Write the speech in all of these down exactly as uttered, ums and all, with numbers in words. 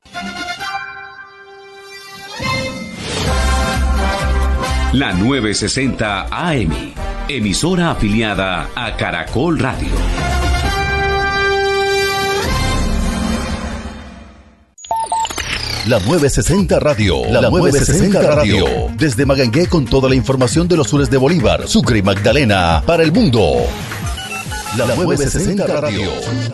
La novecientos sesenta A M, emisora afiliada a Caracol Radio. La novecientos sesenta Radio, la, la novecientos sesenta Radio, desde Magangué con toda la información de los sures de Bolívar, Sucre y Magdalena para el mundo. La, la novecientos sesenta Radio.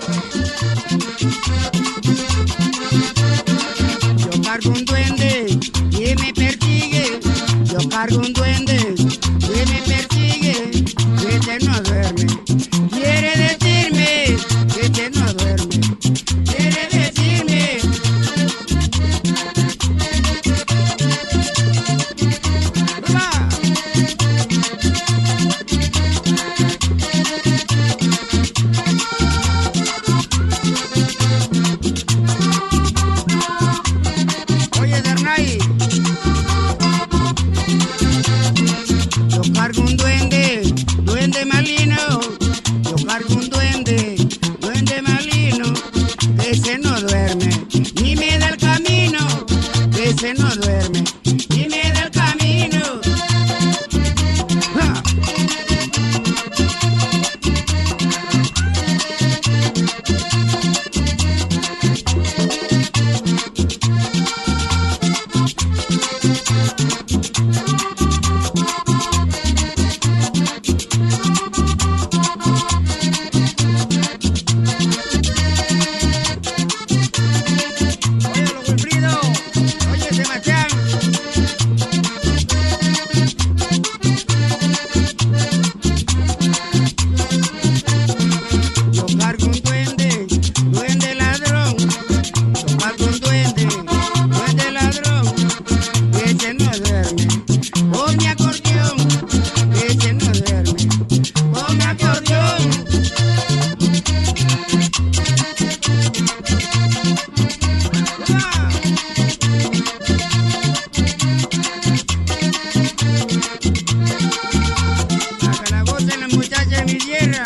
Yo cargo un duende y me persigue. Yo cargo un duende y me persigue. Que este no duerme. Quiere decirme que este no duerme. Quiere decirme. Oye, Dernay, yo cargo un duende, duende malino. Yo cargo un duende, duende malino. Ese no duerme, ni me da el camino. Ese no duerme, ni me da el camino. ¡Ja! Oye, los Wilfrido, oye, Sebastián. Yo cargo un duende, duende ladrón. Yo cargo un duende, duende ladrón. Ese no duerme, con mi acordeón. Ese no duerme, con mi acordeón. ¡Ah! A que la gocen las muchachas de mi tierra.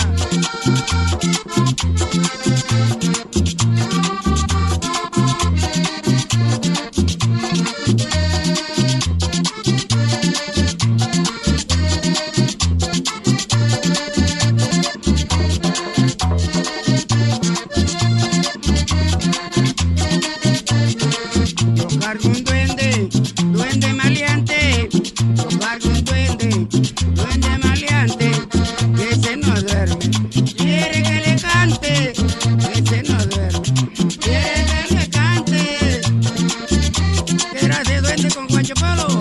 Yo cargo un duende, duende maleante. Yo cargo un duende, duende maleante. Ese no duerme, quiere que le cante. Ese no duerme, quiere que le cante. ¿Qué era ese duende con Juancho Polo?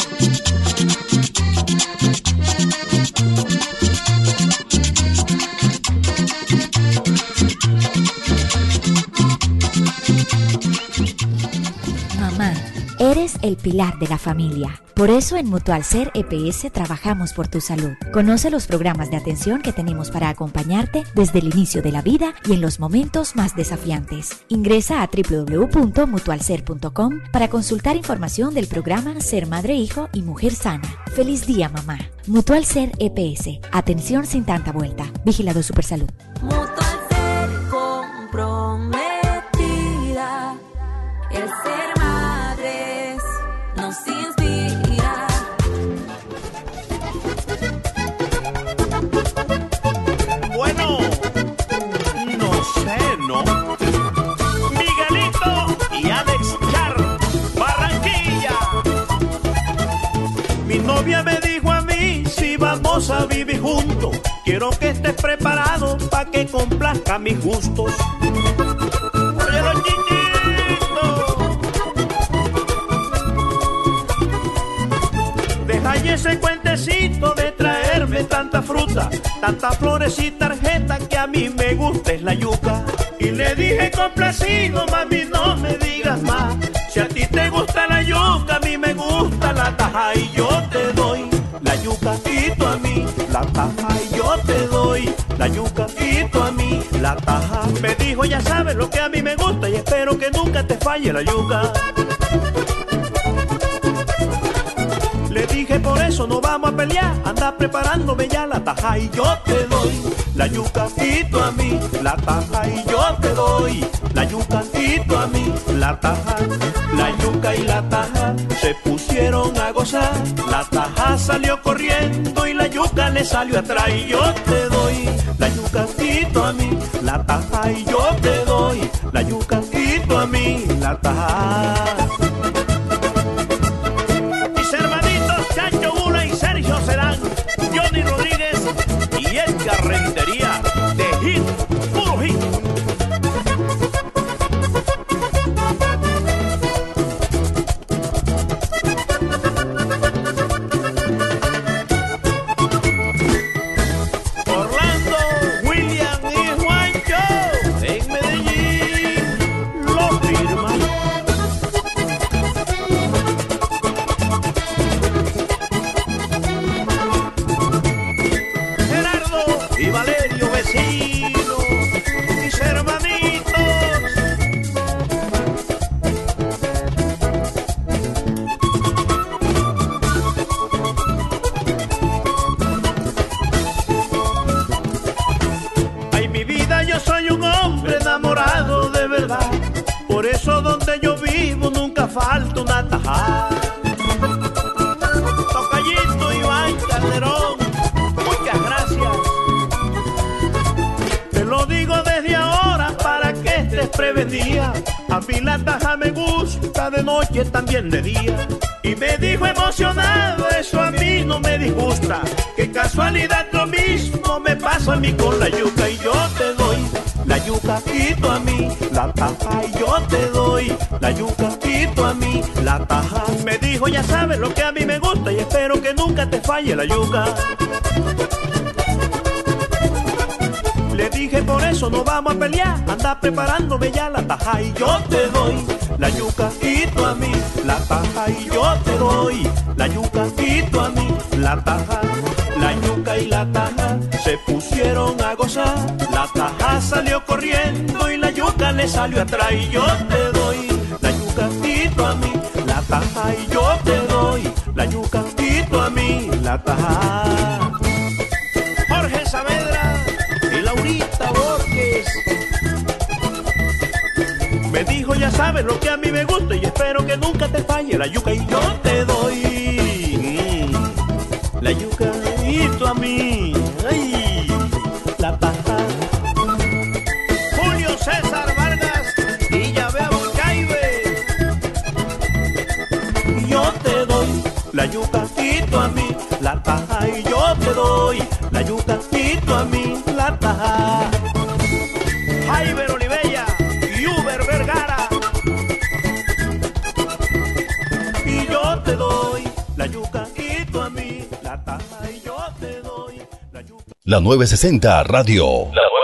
Mamá, eres el pilar de la familia. Por eso en Mutualser E P S trabajamos por tu salud. Conoce los programas de atención que tenemos para acompañarte desde el inicio de la vida y en los momentos más desafiantes. Ingresa a doble u doble u doble u punto mutualser punto com para consultar información del programa Ser Madre, Hijo y Mujer Sana. ¡Feliz día, mamá! Mutualser E P S. Atención sin tanta vuelta. Vigilado Supersalud. Mutualser comprometida. El ser madres nos inspira. Bueno, no sé, ¿no? Miguelito y Alex Char, Barranquilla. Mi novia me dijo a mí, si vamos a vivir juntos, quiero que estés preparado para que complazca mis gustos. Oye, los chichitos, deja ahí ese cuentecito de traerme tanta fruta, tantas flores y tarjetas, que a mí me gusta es la yuca. Y le dije complacido, mami, no me digas más, si a ti te gusta la yuca, a mí me gusta la taja y yo te doy la yuca y tú a mí la taja y yo te doy la yuca y tú a mí la taja. Me dijo, ya sabes lo que a mí me gusta y espero que nunca te falle la yuca. Le dije, por eso no vamos a pelear, anda preparándome ya la taja y yo te doy la yuca y tú a mí la taja y yo te doy la yuca y tú a mí la taja. gozar. La taja salió corriendo y la yuca le salió atrás. Y yo te doy la yucacito a mí, la taja, y yo te doy la yucacito a mí, la taja. Mis hermanitos Chancho Bula y Sergio Serán, Johnny Rodríguez y Edgar Rentería, de hit, puro hit. Falta una tajada. Tocallito Iván Calderón, muchas gracias. Te lo digo desde ahora para que estés prevenida. A mí la taja me gusta de noche, también de día. Y me dijo emocionado, eso a mí no me disgusta. Qué casualidad, lo mismo me pasa a mí con la yuca. Y yo te doy la yuca, quito a mí la taja, y yo te doy la yuca, quito a mí la taja. Me dijo, ya sabes lo que a mí me gusta y espero que nunca te falle la yuca. Le dije, por eso no vamos a pelear, anda preparándome ya la taja. Y yo te doy la yuca, quito a mí la taja, y yo te doy la yuca, quito a mí la taja. La yuca y la taja se pusieron a gozar. La taja salió corriendo y la yuca le salió atrás. Y yo te doy la yuca, quito a mí la taja, y yo te doy la yuca, quito a mí la taja. Jorge Saavedra y Laurita Borges me dijo, ya sabes lo que a mí me gusta y espero que nunca te falle la yuca. Y yo te doy mm, la yuca, quito a mí, ay, la taja. Julio César Vargas y ya veo Caibe. Yo te doy la yuca, quito a mí la taja, y yo te doy la yuca, quito a mí la taja. Jaime Olivella y Uber Vergara. Y yo te doy la yuca, quito a mí la taja, y yo te doy la yuca. La nueve sesenta Radio. La